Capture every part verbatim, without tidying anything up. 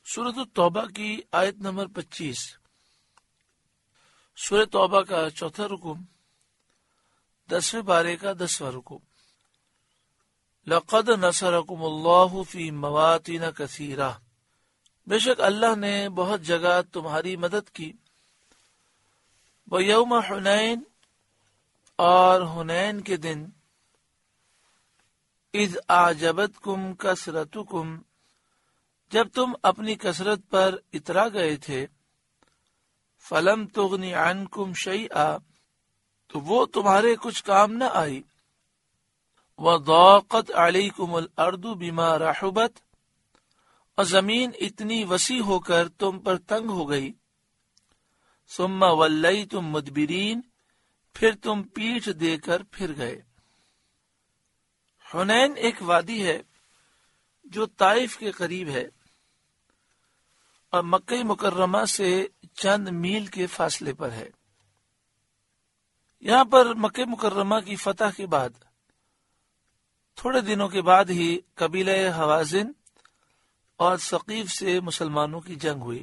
سورۃ التوبہ کی آیت نمبر پچیس۔ سورۃ توبہ کا چوتھا رکو، دسویں بارے کا دسواں رکو۔ لقد نصرکم اللہ فی مواطن کثیرہ، بے شک اللہ نے بہت جگہ تمہاری مدد کی۔ ویوم حنین، اور حنین کے دن۔ اذ اعجبتکم کثرتکم، جب تم اپنی کثرت پر اترا گئے تھے۔ فلم تغنی عنکم شیئا، تو وہ تمہارے کچھ کام نہ آئی۔ وضاقت علیکم الارض بما رحبت، اور زمین اتنی وسیع ہو کر تم پر تنگ ہو گئی۔ ثم ولیتم مدبرین، پھر تم پیٹھ دے کر پھر گئے۔ حنین ایک وادی ہے جو طائف کے قریب ہے اور مکہ مکرمہ سے چند میل کے فاصلے پر ہے۔ یہاں پر مکہ مکرمہ کی فتح کے بعد تھوڑے دنوں کے بعد ہی قبیلہ حوازن اور ثقیف سے مسلمانوں کی جنگ ہوئی۔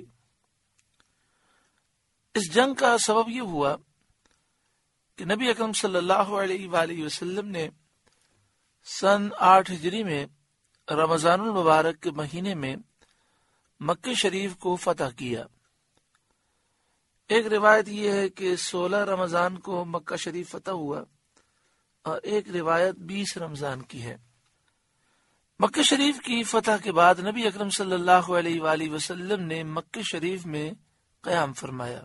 اس جنگ کا سبب یہ ہوا کہ نبی اکرم صلی اللہ علیہ وآلہ وسلم نے سن آٹھ ہجری میں رمضان المبارک کے مہینے میں مکہ شریف کو فتح کیا۔ ایک روایت یہ ہے کہ سولہ رمضان کو مکہ شریف فتح ہوا، اور ایک روایت بیس رمضان کی ہے۔ مکہ شریف کی فتح کے بعد نبی اکرم صلی اللہ علیہ وآلہ وسلم نے مکہ شریف میں قیام فرمایا۔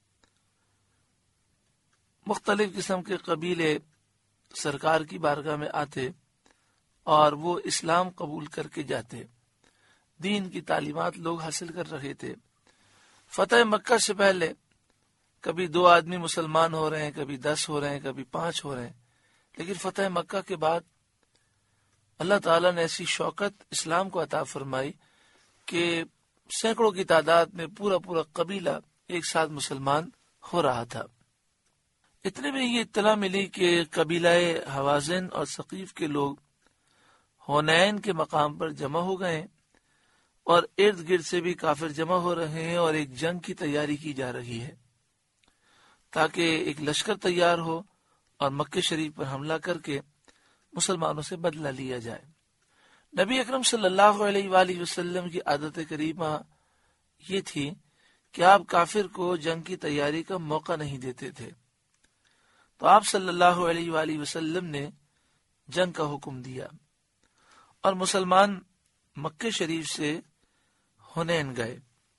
مختلف قسم کے قبیلے سرکار کی بارگاہ میں آتے اور وہ اسلام قبول کر کے جاتے۔ دین کی تعلیمات لوگ حاصل کر رہے تھے۔ فتح مکہ سے پہلے کبھی دو آدمی مسلمان ہو رہے ہیں، کبھی دس ہو رہے ہیں، کبھی پانچ ہو رہے ہیں، لیکن فتح مکہ کے بعد اللہ تعالیٰ نے ایسی شوکت اسلام کو عطا فرمائی کہ سینکڑوں کی تعداد میں پورا پورا قبیلہ ایک ساتھ مسلمان ہو رہا تھا۔ اتنے میں یہ اطلاع ملی کہ قبیلہ حوازن اور ثقیف کے لوگ حنین کے مقام پر جمع ہو گئے، اور ارد گرد سے بھی کافر جمع ہو رہے ہیں، اور ایک جنگ کی تیاری کی جا رہی ہے تاکہ ایک لشکر تیار ہو اور مکہ شریف پر حملہ کر کے مسلمانوں سے بدلہ لیا جائے۔ نبی اکرم صلی اللہ علیہ وآلہ وسلم کی عادت کریمہ یہ تھی کہ آپ کافر کو جنگ کی تیاری کا موقع نہیں دیتے تھے، تو آپ صلی اللہ علیہ وآلہ وسلم نے جنگ کا حکم دیا، اور مسلمان مکہ شریف سے حنین گئے۔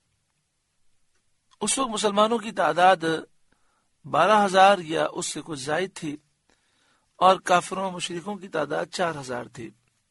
اس وقت مسلمانوں کی تعداد بارہ ہزار یا اس سے کچھ زائد تھی، اور کافروں مشرکوں کی تعداد چار ہزار تھی۔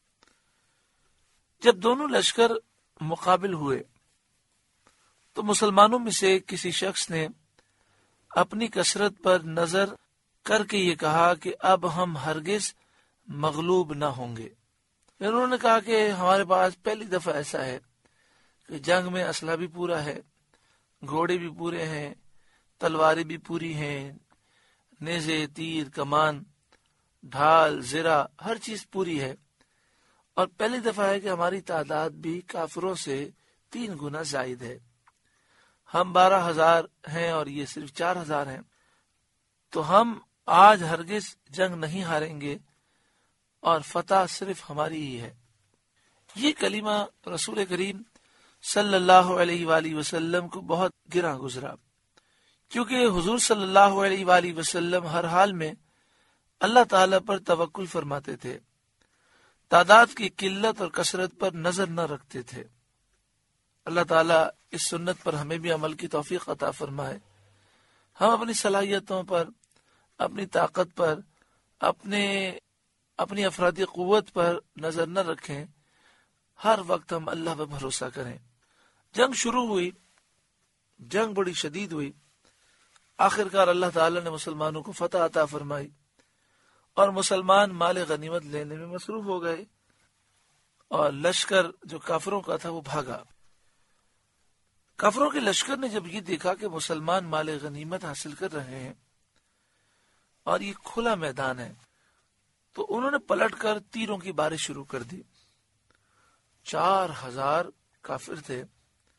جب دونوں لشکر مقابل ہوئے تو مسلمانوں میں سے کسی شخص نے اپنی کثرت پر نظر کر کے یہ کہا کہ اب ہم ہرگز مغلوب نہ ہوں گے۔ پھر انہوں نے کہا کہ ہمارے پاس پہلی دفعہ ایسا ہے کہ جنگ میں اسلحہ بھی پورا ہے، گھوڑے بھی پورے ہیں، تلواریں بھی پوری ہیں، نیزے، تیر، کمان، ڈھال، زرہ، ہر چیز پوری ہے، اور پہلی دفعہ ہے کہ ہماری تعداد بھی کافروں سے تین گنا زائد ہے۔ ہم بارہ ہزار ہیں اور یہ صرف چار ہزار ہیں، تو ہم آج ہرگز جنگ نہیں ہاریں گے، اور فتح صرف ہماری ہی ہے۔ یہ کلمہ رسول کریم صلی اللہ علیہ وآلہ وسلم کو بہت گراں گزرا، کیونکہ حضور صلی اللہ علیہ وآلہ وسلم ہر حال میں اللہ تعالیٰ پر توکل فرماتے تھے، تعداد کی قلت اور کثرت پر نظر نہ رکھتے تھے۔ اللہ تعالیٰ اس سنت پر ہمیں بھی عمل کی توفیق عطا فرمائے۔ ہم اپنی صلاحیتوں پر، اپنی طاقت پر، اپنے اپنی افرادی قوت پر نظر نہ رکھیں، ہر وقت ہم اللہ پر بھروسہ کریں۔ جنگ شروع ہوئی، جنگ بڑی شدید ہوئی، آخرکار اللہ تعالیٰ نے مسلمانوں کو فتح عطا فرمائی، اور مسلمان مال غنیمت لینے میں مصروف ہو گئے، اور لشکر جو کافروں کا تھا وہ بھاگا۔ کافروں کے لشکر نے جب یہ دیکھا کہ مسلمان مال غنیمت حاصل کر رہے ہیں اور یہ کھلا میدان ہے، تو انہوں نے پلٹ کر تیروں کی بارش شروع کر دی۔ چار ہزار کافر تھے،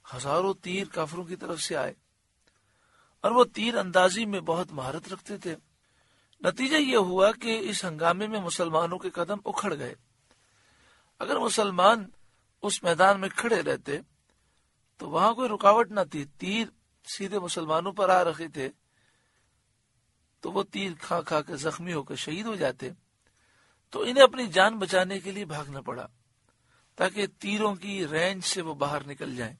ہزاروں تیر کافروں کی طرف سے آئے اور وہ تیر اندازی میں بہت مہارت رکھتے تھے۔ نتیجہ یہ ہوا کہ اس ہنگامے میں مسلمانوں کے قدم اکھڑ گئے۔ اگر مسلمان اس میدان میں کھڑے رہتے تو وہاں کوئی رکاوٹ نہ تھی، تیر سیدھے مسلمانوں پر آ رہے تھے تو وہ تیر کھا کھا کے زخمی ہو کر شہید ہو جاتے، تو انہیں اپنی جان بچانے کے لیے بھاگنا پڑا تاکہ تیروں کی رینج سے وہ باہر نکل جائیں۔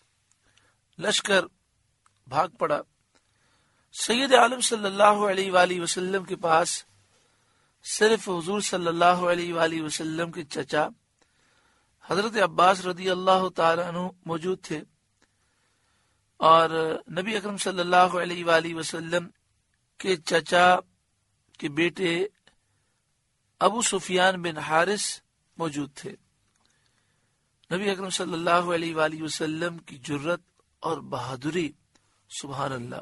لشکر بھاگ پڑا۔ سید عالم صلی اللہ علیہ وآلہ وسلم کے پاس صرف حضور صلی اللہ علیہ وآلہ وسلم کے چچا حضرت عباس رضی اللہ تعالیٰ عنہ موجود تھے، اور نبی اکرم صلی اللہ علیہ وآلہ وسلم کے چچا کے بیٹے ابو سفیان بن حارث موجود تھے۔ نبی اکرم صلی اللہ علیہ وآلہ وسلم کی جرت اور بہادری، سبحان اللہ۔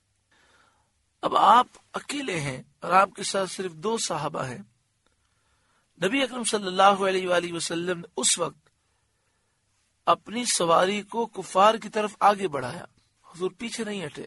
اب آپ اکیلے ہیں اور آپ کے ساتھ صرف دو صحابہ ہیں۔ نبی اکرم صلی اللہ علیہ وآلہ وسلم نے اس وقت اپنی سواری کو کفار کی طرف آگے بڑھایا، حضور پیچھے نہیں ہٹے،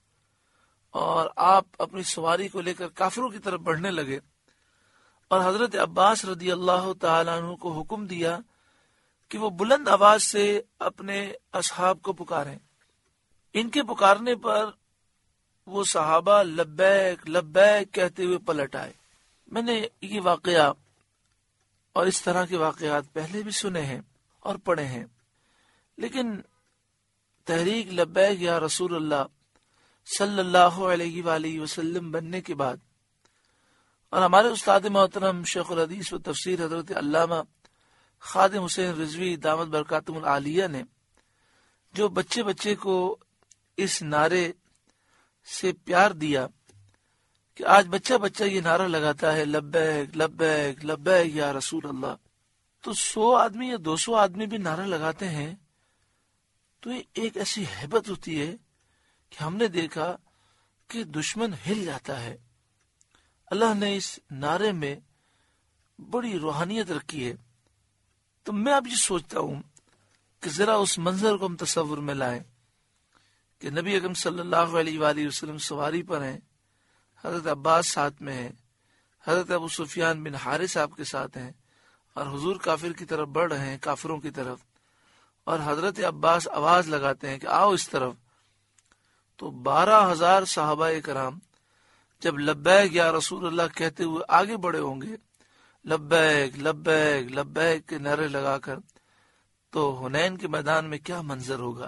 اور آپ اپنی سواری کو لے کر کافروں کی طرف بڑھنے لگے، اور حضرت عباس رضی اللہ تعالیٰ عنہ کو حکم دیا کہ وہ بلند آواز سے اپنے اصحاب کو پکاریں۔ ان کے پکارنے پر وہ صحابہ لبیک لبیک کہتے ہوئے پلٹ آئے۔ میں نے یہ واقعہ اور اس طرح کے واقعات پہلے بھی سنے ہیں اور پڑھے ہیں، لیکن تحریک لبیک یا رسول اللہ صلی اللہ علیہ وآلہ وسلم بننے کے بعد، اور ہمارے استاد محترم شیخ الحدیث و تفسیر حضرت علامہ خادم حسین رضوی دامت برکاتہم العالیہ نے جو بچے بچے کو اس نعرے سے پیار دیا کہ آج بچہ بچہ یہ نعرہ لگاتا ہے لبیک لبیک لبیک یا رسول اللہ، تو سو آدمی یا دو سو آدمی بھی نعرہ لگاتے ہیں تو یہ ایک ایسی ہیبت ہوتی ہے کہ ہم نے دیکھا کہ دشمن ہل جاتا ہے۔ اللہ نے اس نعرے میں بڑی روحانیت رکھی ہے۔ تو میں اب یہ سوچتا ہوں کہ ذرا اس منظر کو ہم تصور میں لائیں کہ نبی اکرم صلی اللہ علیہ وآلہ وسلم سواری پر ہیں، حضرت عباس ساتھ میں ہیں، حضرت ابو سفیان بن حارث آپ کے ساتھ ہیں، اور حضور کافر کی طرف بڑھ رہے ہیں، کافروں کی طرف، اور حضرت عباس آواز لگاتے ہیں کہ آؤ اس طرف، تو بارہ ہزار صحابہ کرام جب لبیک یا رسول اللہ کہتے ہوئے آگے بڑھے ہوں گے، لبیک لبیک لبیک کے نعرے لگا کر، تو حنین کے میدان میں کیا منظر ہوگا۔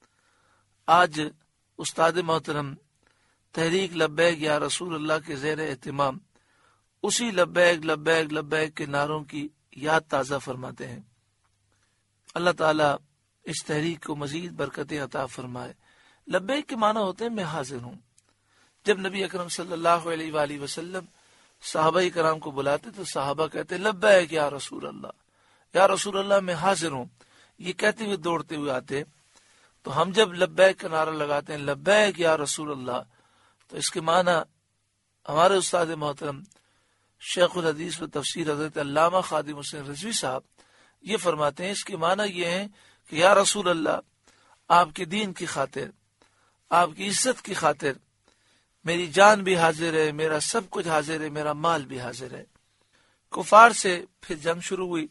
آج استاد محترم تحریک لبیک یا رسول اللہ کے زیر اہتمام اسی لبیک لبیک لبیک کے نعروں کی یاد تازہ فرماتے ہیں۔ اللہ تعالیٰ اس تحریک کو مزید برکتیں عطا فرمائے۔ لبیک کے معنی ہوتے ہیں میں حاضر ہوں۔ جب نبی اکرم صلی اللہ علیہ وآلہ وسلم صحابہ کرام کو بلاتے تو صحابہ کہتے لبیک یا رسول اللہ، یا رسول اللہ میں حاضر ہوں، یہ کہتے ہوئے دوڑتے ہوئے آتے۔ تو ہم جب لبیک کا نعرہ لگاتے ہیں لبیک یا رسول اللہ، تو اس کے معنی ہمارے استاد محترم شیخ الحدیث و تفسیر حضرت علامہ خادم حسین رضوی صاحب یہ فرماتے ہیں، اس کے معنی یہ ہے کہ یا رسول اللہ، آپ کے دین کی خاطر، آپ کی عزت کی خاطر میری جان بھی حاضر ہے، میرا سب کچھ حاضر ہے، میرا مال بھی حاضر ہے۔ کفار سے پھر جنگ شروع ہوئی۔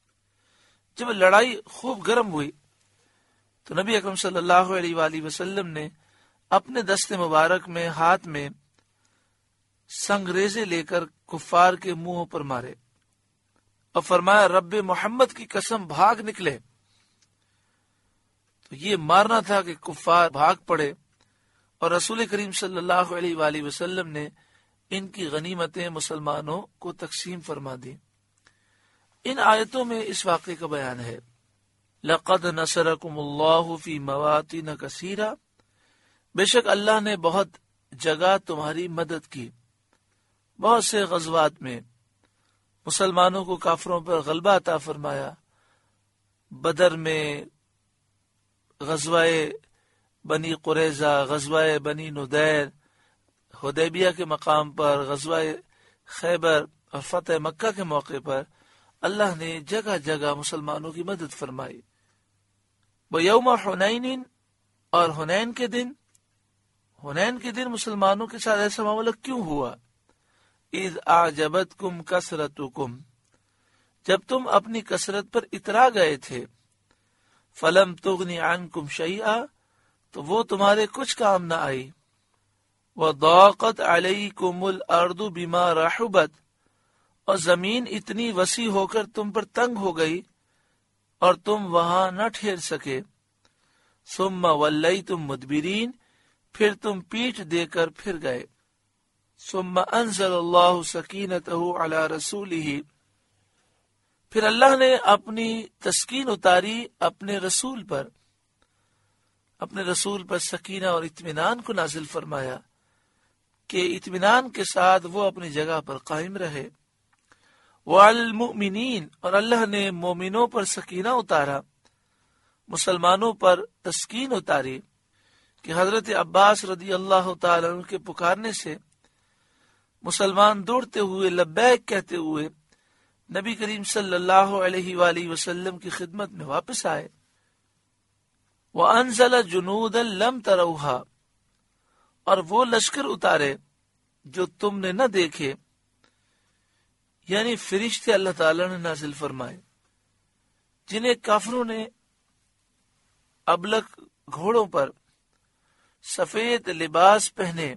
جب لڑائی خوب گرم ہوئی تو نبی اکرم صلی اللہ علیہ وآلہ وسلم نے اپنے دست مبارک میں ہاتھ میں سنگریزے لے کر کفار کے منہوں پر مارے اور فرمایا رب محمد کی قسم بھاگ نکلے۔ تو یہ مارنا تھا کہ کفار بھاگ پڑے، اور رسول کریم صلی اللہ علیہ وآلہ وسلم نے ان کی غنیمتیں مسلمانوں کو تقسیم فرما دی۔ ان آیتوں میں اس واقعے کا بیان ہے، لَقَدْ نَصَرَكُمُ اللَّهُ فِي مَوَاطِنَ كَثِيرَةٍ، بے شک اللہ نے بہت جگہ تمہاری مدد کی، بہت سے غزوات میں مسلمانوں کو کافروں پر غلبہ عطا فرمایا۔ بدر میں، غزوہ بنی قریظہ، غزوہ بنی نذیر، حدیبیہ کے مقام پر، غزوہ خیبر اور فتح مکہ کے موقع پر اللہ نے جگہ جگہ مسلمانوں کی مدد فرمائی۔ وَيَوْمَ حُنَيْنٍ، اور حنین کے دن، حنین کے دن مسلمانوں کے ساتھ ایسا معاملہ کیوں ہوا؟ اِذْ أَعْجَبَتْكُمْ كَثْرَتُكُمْ، جب تم اپنی کثرت پر اترا گئے تھے، فَلَمْ تُغْنِ عَنْكُمْ شَيْئًا، تو وہ تمہارے کچھ کام نہ آئی، وَضَاقَتْ عَلَيْكُمُ الْأَرْضُ بِمَا رَحُبَتْ، اور زمین اتنی وسیع ہو کر تم پر تنگ ہو گئی اور تم وہاں نہ ٹھہر سکے، ثُمَّ وَلَّيْتُمْ مُدْبِرِينَ، پھر تم پیٹھ دے کر پھر گئے، ثُمَّ أَنزَلَ اللَّهُ سَكِينَتَهُ عَلَى رَسُولِهِ، پھر اللہ نے اپنی تسکین اتاری اپنے رسول پر، اپنے رسول پر سکینہ اور اطمینان کو نازل فرمایا کہ اطمینان کے ساتھ وہ اپنی جگہ پر قائم رہے۔ وعلی المؤمنین، اور اللہ نے مومنوں پر سکینہ اتارا، مسلمانوں پر تسکین اتاری کہ حضرت عباس رضی اللہ تعالیٰ عنہ کے پکارنے سے مسلمان دوڑتے ہوئے لبیک کہتے ہوئے نبی کریم صلی اللہ علیہ وآلہ وسلم کی خدمت میں واپس آئے۔ وَأَنزَلَ جُنُودًا لَمْ تَرَوْهَا، اور وہ لشکر اتارے جو تم نے نہ دیکھے، یعنی فرشتے اللہ تعالی نے نازل فرمائے جنہیں کافروں نے ابلک گھوڑوں پر سفید لباس پہنے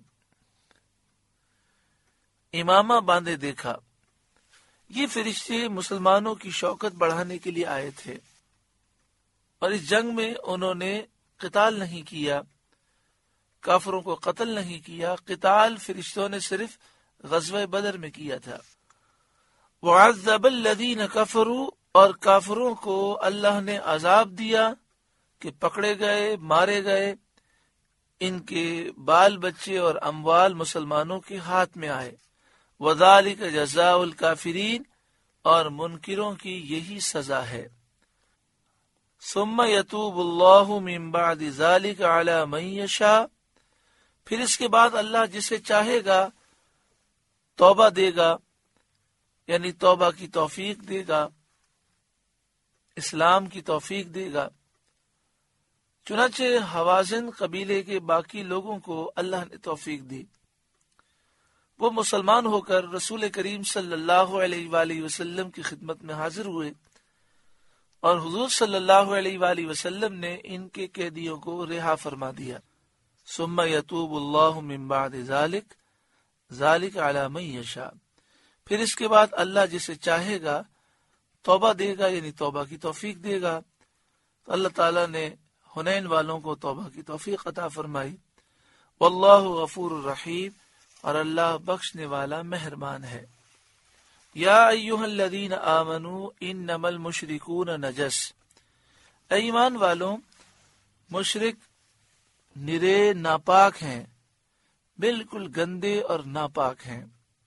امامہ باندھے دیکھا۔ یہ فرشتے مسلمانوں کی شوکت بڑھانے کے لیے آئے تھے، اور اس جنگ میں انہوں نے قتال نہیں کیا، کافروں کو قتل نہیں کیا، قتال فرشتوں نے صرف غزوہ بدر میں کیا تھا۔ وَعَذَّبَ الَّذِينَ كَفَرُوا، اور کافروں کو اللہ نے عذاب دیا کہ پکڑے گئے، مارے گئے، ان کے بال بچے اور اموال مسلمانوں کے ہاتھ میں آئے۔ وَذَلِكَ جَزَاءُ الْكَافِرِينَ، اور منکروں کی یہی سزا ہے۔ ثُمَّ يَتُوبُ اللَّهُ مِن بَعْدِ ذَلِكَ عَلَى مَن يَشَاءُ، پھر اس کے بعد اللہ جسے چاہے گا توبہ دے گا، یعنی توبہ کی توفیق دے گا، اسلام کی توفیق دے گا۔ چنانچہ حوازن قبیلے کے باقی لوگوں کو اللہ نے توفیق دی، وہ مسلمان ہو کر رسول کریم صلی اللہ علیہ وآلہ وسلم کی خدمت میں حاضر ہوئے، اور حضور صلی اللہ علیہ وآلہ وسلم نے ان کے قیدیوں کو رہا فرما دیا۔ ثم یتوب اللہ من بعد ذلک ذلک علی من یشاء، پھر اس کے بعد اللہ جسے چاہے گا توبہ دے گا، یعنی توبہ کی توفیق دے گا۔ تو اللہ تعالیٰ نے حنین والوں کو توبہ کی توفیق عطا فرمائی۔ واللہ غفور الرحیم، اور اللہ بخشنے والا مہربان ہے۔ یا ایہا الذین آمنوا انما المشرکون نجس، اے ایمان والوں، مشرک نرے ناپاک ہیں، بالکل گندے اور ناپاک ہیں،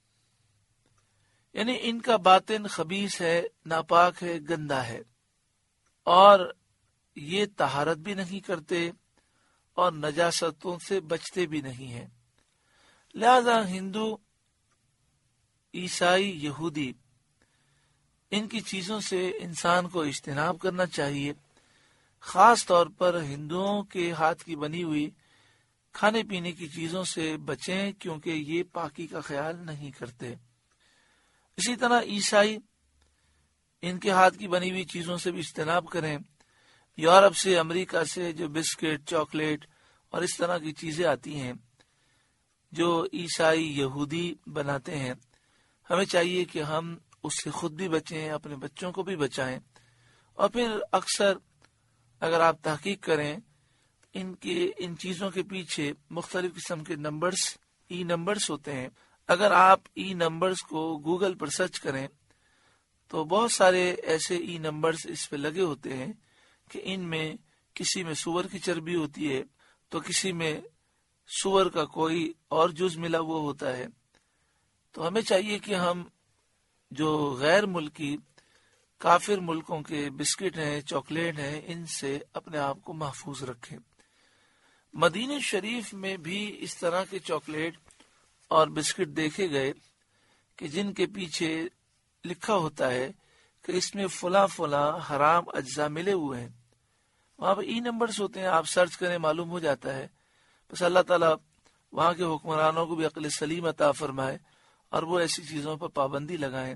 یعنی ان کا باطن خبیث ہے، ناپاک ہے، گندا ہے، اور یہ طہارت بھی نہیں کرتے اور نجاستوں سے بچتے بھی نہیں ہیں۔ لہذا ہندو، عیسائی، یہودی، ان کی چیزوں سے انسان کو اجتناب کرنا چاہیے۔ خاص طور پر ہندوؤں کے ہاتھ کی بنی ہوئی کھانے پینے کی چیزوں سے بچیں، کیونکہ یہ پاکی کا خیال نہیں کرتے۔ اسی طرح عیسائی، ان کے ہاتھ کی بنی ہوئی چیزوں سے بھی اجتناب کریں۔ یورپ سے، امریکہ سے جو بسکٹ، چاکلیٹ اور اس طرح کی چیزیں آتی ہیں جو عیسائی، یہودی بناتے ہیں، ہمیں چاہیے کہ ہم اس سے خود بھی بچیں، اپنے بچوں کو بھی بچائیں۔ اور پھر اکثر اگر آپ تحقیق کریں، ان کے ان چیزوں کے پیچھے مختلف قسم کے نمبرز، ای نمبرز ہوتے ہیں۔ اگر آپ ای نمبرز کو گوگل پر سرچ کریں تو بہت سارے ایسے ای نمبرز اس پہ لگے ہوتے ہیں کہ ان میں کسی میں سور کی چربی ہوتی ہے، تو کسی میں سور کا کوئی اور جز ملا ہوا ہوتا ہے۔ تو ہمیں چاہیے کہ ہم جو غیر ملکی کافر ملکوں کے بسکٹ ہیں، چاکلیٹ ہیں، ان سے اپنے آپ کو محفوظ رکھیں۔ مدینہ شریف میں بھی اس طرح کے چاکلیٹ اور بسکٹ دیکھے گئے کہ جن کے پیچھے لکھا ہوتا ہے کہ اس میں فلاں فلاں حرام اجزاء ملے ہوئے ہیں۔ وہاں پہ ای نمبرز ہوتے ہیں، آپ سرچ کریں معلوم ہو جاتا ہے. بس اللہ تعالیٰ وہاں کے حکمرانوں کو بھی عقل سلیم عطا فرمائے اور وہ ایسی چیزوں پر پابندی لگائیں.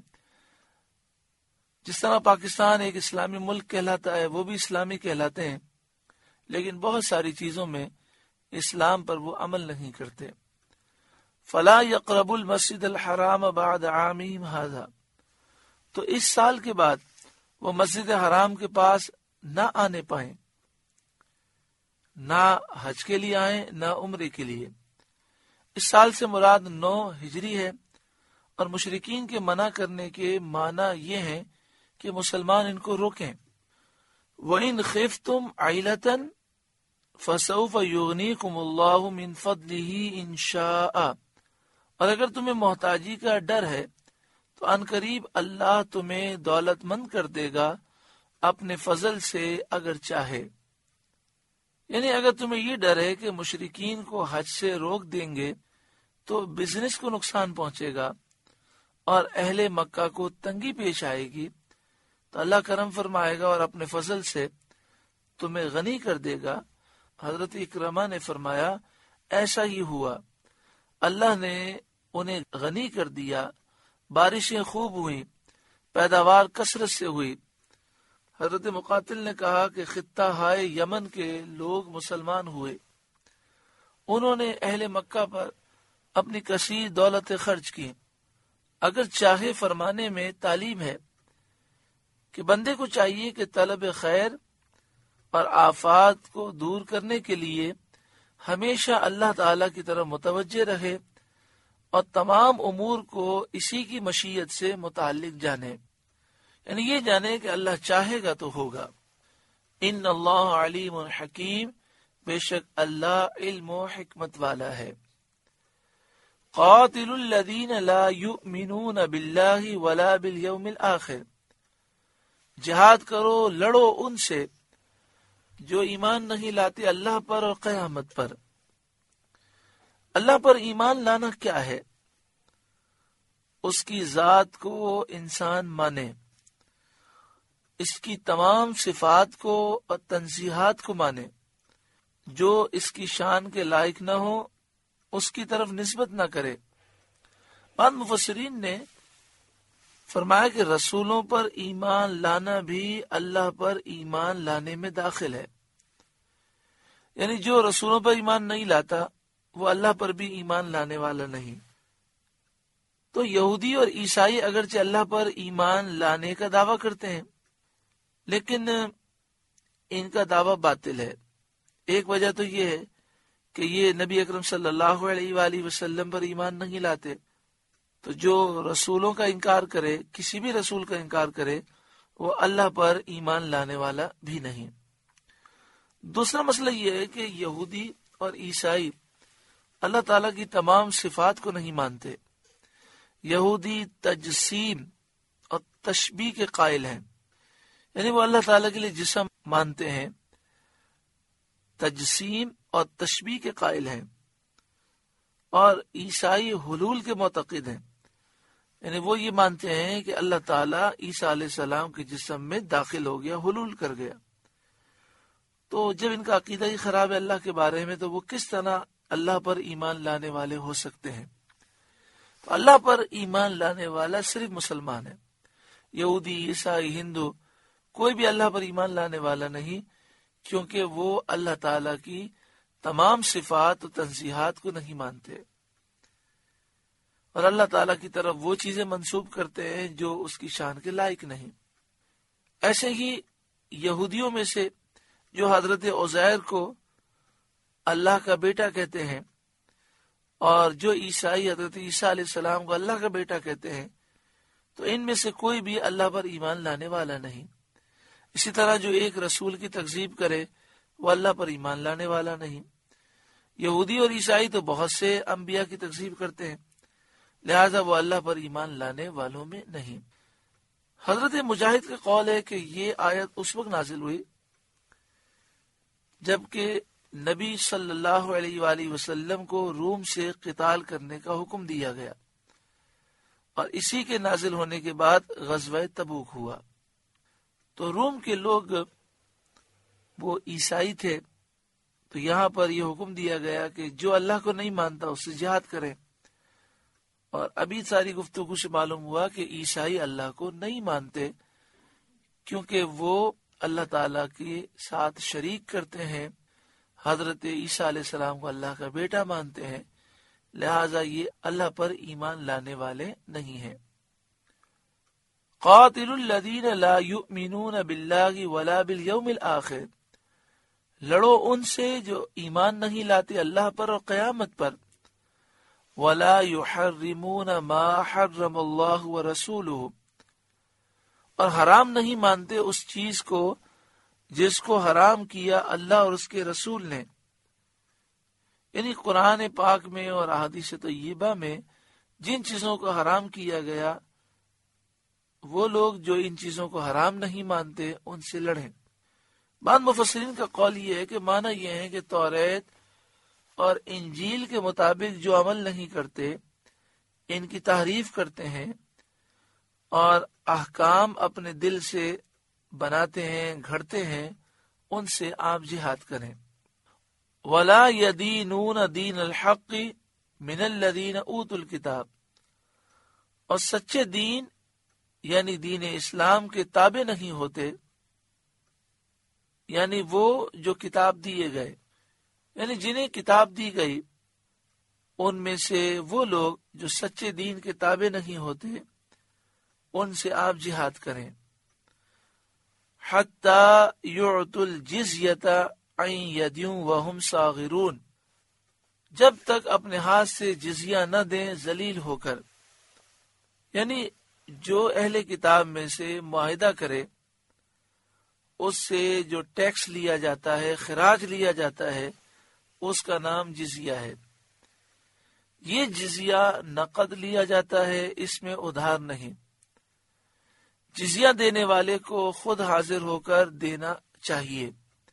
جس طرح پاکستان ایک اسلامی ملک کہلاتا ہے، وہ بھی اسلامی کہلاتے ہیں، لیکن بہت ساری چیزوں میں اسلام پر وہ عمل نہیں کرتے. فلا یقرب المسجد الحرام بعد عامہم ھذا، تو اس سال کے بعد وہ مسجد حرام کے پاس نہ آنے پائیں، نہ حج کے لیے آئیں نہ عمرے کے لیے. اس سال سے مراد نو ہجری ہے، اور مشرکین کے منع کرنے کے معنی یہ ہیں کہ مسلمان ان کو روکیں. وَإِنْ خِفْتُمْ عَيْلَةً فَسَوْفَ يُغْنِيكُمُ اللَّهُ مِنْ فَضْلِهِ إِنْ شَاءَ، اور اگر تمہیں محتاجی کا ڈر ہے تو ان قریب اللہ تمہیں دولت مند کر دے گا اپنے فضل سے اگر چاہے. یعنی اگر تمہیں یہ ڈر ہے کہ مشرکین کو حج سے روک دیں گے تو بزنس کو نقصان پہنچے گا اور اہل مکہ کو تنگی پیش آئے گی، تو اللہ کرم فرمائے گا اور اپنے فضل سے تمہیں غنی کر دے گا. حضرت اکرمہ نے فرمایا ایسا ہی ہوا، اللہ نے انہیں غنی کر دیا، بارشیں خوب ہوئیں، پیداوار کثرت سے ہوئی. حضرت مقاتل نے کہا کہ خطہ ہائے یمن کے لوگ مسلمان ہوئے، انہوں نے اہل مکہ پر اپنی کثیر دولت خرچ کی. اگر چاہے فرمانے میں تعلیم ہے کہ بندے کو چاہیے کہ طلب خیر اور آفات کو دور کرنے کے لیے ہمیشہ اللہ تعالی کی طرف متوجہ رہے اور تمام امور کو اسی کی مشیت سے متعلق جانے، یعنی یہ جانے کہ اللہ چاہے گا تو ہوگا. ان اللہ علیم حکیم، بے شک اللہ علم و حکمت والا ہے. قاتل الذین لا یؤمنون باللہ ولا بالیوم الآخر، جہاد کرو، لڑو ان سے جو ایمان نہیں لاتے اللہ پر اور قیامت پر. اللہ پر ایمان لانا کیا ہے؟ اس کی ذات کو انسان مانے، اس کی تمام صفات کو اور تنزیہات کو مانے، جو اس کی شان کے لائق نہ ہو اس کی طرف نسبت نہ کرے. بعض مفسرین نے فرمایا کہ رسولوں پر ایمان لانا بھی اللہ پر ایمان لانے میں داخل ہے، یعنی جو رسولوں پر ایمان نہیں لاتا وہ اللہ پر بھی ایمان لانے والا نہیں. تو یہودی اور عیسائی اگرچہ اللہ پر ایمان لانے کا دعویٰ کرتے ہیں لیکن ان کا دعویٰ باطل ہے. ایک وجہ تو یہ ہے کہ یہ نبی اکرم صلی اللہ علیہ وآلہ وسلم پر ایمان نہیں لاتے، تو جو رسولوں کا انکار کرے، کسی بھی رسول کا انکار کرے، وہ اللہ پر ایمان لانے والا بھی نہیں. دوسرا مسئلہ یہ ہے کہ یہودی اور عیسائی اللہ تعالیٰ کی تمام صفات کو نہیں مانتے. یہودی تجسیم اور تشبیہ کے قائل ہیں، یعنی وہ اللہ تعالیٰ کے لیے جسم مانتے ہیں، تجسیم اور تشبیہ کے قائل ہیں. اور عیسائی حلول کے معتقد ہیں، یعنی وہ یہ مانتے ہیں کہ اللہ تعالیٰ عیسیٰ علیہ السلام کے جسم میں داخل ہو گیا، حلول کر گیا. تو جب ان کا عقیدہ ہی خراب ہے اللہ کے بارے میں، تو وہ کس طرح اللہ پر ایمان لانے والے ہو سکتے ہیں؟ اللہ پر ایمان لانے والا صرف مسلمان ہے. یہودی، عیسائی، ہندو، کوئی بھی اللہ پر ایمان لانے والا نہیں، کیونکہ وہ اللہ تعالیٰ کی تمام صفات و تنزیہات کو نہیں مانتے اور اللہ تعالیٰ کی طرف وہ چیزیں منسوب کرتے ہیں جو اس کی شان کے لائق نہیں. ایسے ہی یہودیوں میں سے جو حضرت عزیر کو اللہ کا بیٹا کہتے ہیں اور جو عیسائی حضرت عیسیٰ علیہ السلام کو اللہ کا بیٹا کہتے ہیں، تو ان میں سے کوئی بھی اللہ پر ایمان لانے والا نہیں. اسی طرح جو ایک رسول کی تکذیب کرے وہ اللہ پر ایمان لانے والا نہیں. یہودی اور عیسائی تو بہت سے انبیاء کی تکذیب کرتے ہیں، لہذا وہ اللہ پر ایمان لانے والوں میں نہیں. حضرت مجاہد کا قول ہے کہ یہ آیت اس وقت نازل ہوئی جبکہ نبی صلی اللہ علیہ وآلہ وسلم کو روم سے قتال کرنے کا حکم دیا گیا، اور اسی کے نازل ہونے کے بعد غزوہ تبوک ہوا. تو روم کے لوگ وہ عیسائی تھے، تو یہاں پر یہ حکم دیا گیا کہ جو اللہ کو نہیں مانتا اس سے جہاد کرے. اور ابھی ساری گفتگو سے معلوم ہوا کہ عیسائی اللہ کو نہیں مانتے، کیونکہ وہ اللہ تعالیٰ کے ساتھ شریک کرتے ہیں، حضرت عیسیٰ علیہ السلام کو اللہ کا بیٹا مانتے ہیں، لہذا یہ اللہ پر ایمان لانے والے نہیں ہیں. قاتل الذین لا یؤمنون باللہ ولا بالیوم الآخر، لڑو ان سے جو ایمان نہیں لاتے اللہ پر اور قیامت پر. ولا یحرمون ما حرم اللہ ورسولہ، اور حرام نہیں مانتے اس چیز کو جس کو حرام کیا اللہ اور اس کے رسول نے. یعنی قرآن پاک میں اور احادیث طیبہ میں جن چیزوں کو حرام کیا گیا، وہ لوگ جو ان چیزوں کو حرام نہیں مانتے ان سے لڑیں. بعض مفسرین کا قول یہ ہے کہ معنی یہ ہے کہ توریت اور انجیل کے مطابق جو عمل نہیں کرتے، ان کی تحریف کرتے ہیں اور احکام اپنے دل سے بناتے ہیں، گھڑتے ہیں، ان سے آپ جہاد کریں. وَلَا يَدِينُونَ دِينَ الْحَقِّ مِنَ الَّذِينَ أُوتُوا الْكِتَابَ، اور سچے دین یعنی دین اسلام کے تابع نہیں ہوتے، یعنی وہ جو کتاب دیے گئے، یعنی جنہیں کتاب دی گئی ان میں سے وہ لوگ جو سچے دین کے تابع نہیں ہوتے، ان سے آپ جہاد کریں. حتی یعطوا الجزیۃ عن ید وہم صاغرون، جب تک اپنے ہاتھ سے جزیہ نہ دیں ذلیل ہو کر. یعنی جو اہل کتاب میں سے معاہدہ کرے، اس سے جو ٹیکس لیا جاتا ہے، خراج لیا جاتا ہے، اس کا نام جزیہ ہے. یہ جزیہ نقد لیا جاتا ہے، اس میں ادھار نہیں. جزیہ دینے والے کو خود حاضر ہو کر دینا چاہیے،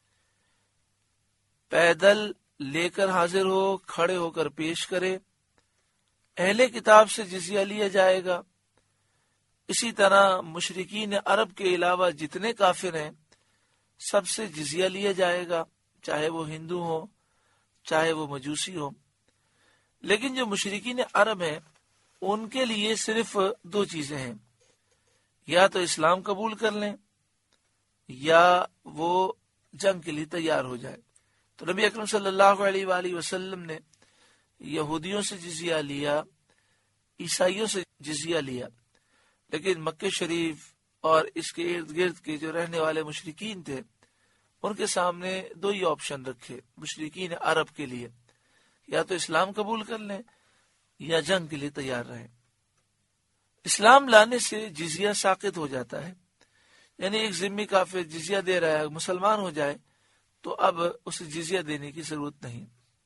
پیدل لے کر حاضر ہو، کھڑے ہو کر پیش کرے. اہل کتاب سے جزیہ لیا جائے گا. اسی طرح مشرکین عرب کے علاوہ جتنے کافر ہیں سب سے جزیہ لیا جائے گا، چاہے وہ ہندو ہوں چاہے وہ مجوسی ہوں. لیکن جو مشرکین عرب ہیں ان کے لیے صرف دو چیزیں ہیں، یا تو اسلام قبول کر لیں یا وہ جنگ کے لیے تیار ہو جائے. تو نبی اکرم صلی اللہ علیہ وآلہ وسلم نے یہودیوں سے جزیہ لیا، عیسائیوں سے جزیہ لیا، لیکن مکہ شریف اور اس کے ارد گرد کے جو رہنے والے مشرکین تھے ان کے سامنے دو ہی آپشن رکھے مشرکین عرب کے لیے، یا تو اسلام قبول کر لیں یا جنگ کے لیے تیار رہیں. اسلام لانے سے جزیہ ساقط ہو جاتا ہے، یعنی ایک ذمہ کافر جزیہ دے رہا ہے، مسلمان ہو جائے تو اب اسے جزیہ دینے کی ضرورت نہیں.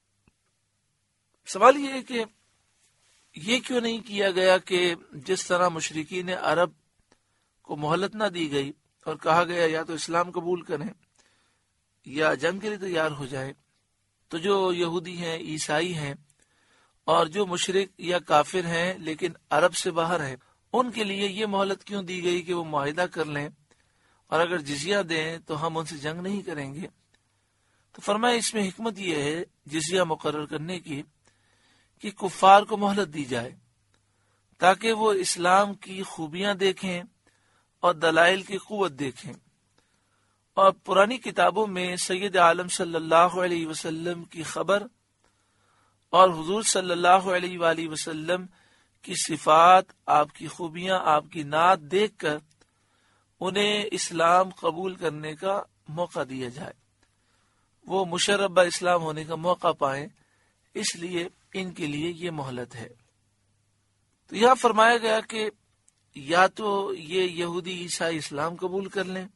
سوال یہ ہے کہ یہ کیوں نہیں کیا گیا کہ جس طرح مشرکین عرب کو مہلت نہ دی گئی اور کہا گیا یا تو اسلام قبول کریں یا جنگ کے لیے تیار ہو جائے، تو جو یہودی ہیں، عیسائی ہیں اور جو مشرک یا کافر ہیں لیکن عرب سے باہر ہیں، ان کے لیے یہ مہلت کیوں دی گئی کہ وہ معاہدہ کر لیں اور اگر جزیہ دیں تو ہم ان سے جنگ نہیں کریں گے؟ تو فرمایا اس میں حکمت یہ ہے جزیہ مقرر کرنے کی کہ کفار کو مہلت دی جائے تاکہ وہ اسلام کی خوبیاں دیکھیں اور دلائل کی قوت دیکھیں. اور پرانی کتابوں میں سید عالم صلی اللہ علیہ وسلم کی خبر اور حضور صلی اللہ علیہ وآلہ وسلم کی صفات، آپ کی خوبیاں، آپ کی نعت دیکھ کر انہیں اسلام قبول کرنے کا موقع دیا جائے، وہ مشرب اسلام ہونے کا موقع پائیں، اس لیے ان کے لیے یہ مہلت ہے. تو یہاں فرمایا گیا کہ یا تو یہ یہودی عیسائی اسلام قبول کر لیں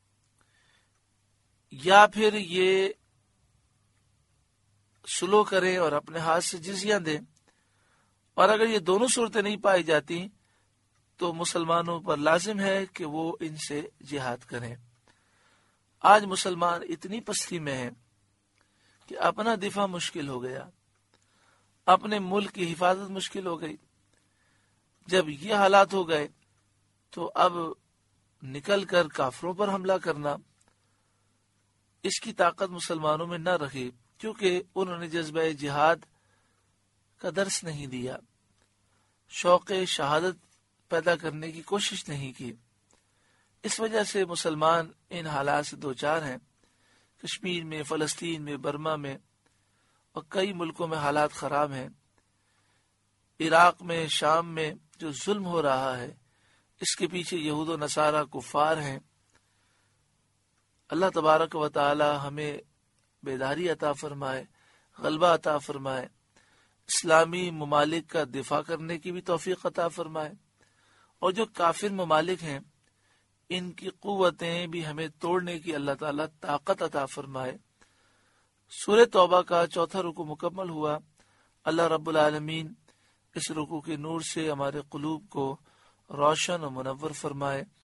یا پھر یہ سلو کریں اور اپنے ہاتھ سے جزیہ دیں، اور اگر یہ دونوں صورتیں نہیں پائی جاتی تو مسلمانوں پر لازم ہے کہ وہ ان سے جہاد کریں. آج مسلمان اتنی پستی میں ہیں کہ اپنا دفاع مشکل ہو گیا، اپنے ملک کی حفاظت مشکل ہو گئی. جب یہ حالات ہو گئے تو اب نکل کر کافروں پر حملہ کرنا اس کی طاقت مسلمانوں میں نہ رہی، کیونکہ انہوں نے جذبہ جہاد کا درس نہیں دیا، شوق شہادت پیدا کرنے کی کوشش نہیں کی۔ اس وجہ سے مسلمان ان حالات سے دوچار ہیں۔ کشمیر میں، فلسطین میں، برما میں اور کئی ملکوں میں حالات خراب ہیں۔ عراق میں، شام میں جو ظلم ہو رہا ہے، اس کے پیچھے یہود و نصارہ کفار ہیں۔ اللہ تبارک و تعالی ہمیں بیداری عطا فرمائے، غلبہ عطا فرمائے، اسلامی ممالک کا دفاع کرنے کی بھی توفیق عطا فرمائے، اور جو کافر ممالک ہیں ان کی قوتیں بھی ہمیں توڑنے کی اللہ تعالیٰ طاقت عطا فرمائے۔ سورہ توبہ کا چوتھا رکوع مکمل ہوا۔ اللہ رب العالمین اس رکوع کے نور سے ہمارے قلوب کو روشن و منور فرمائے۔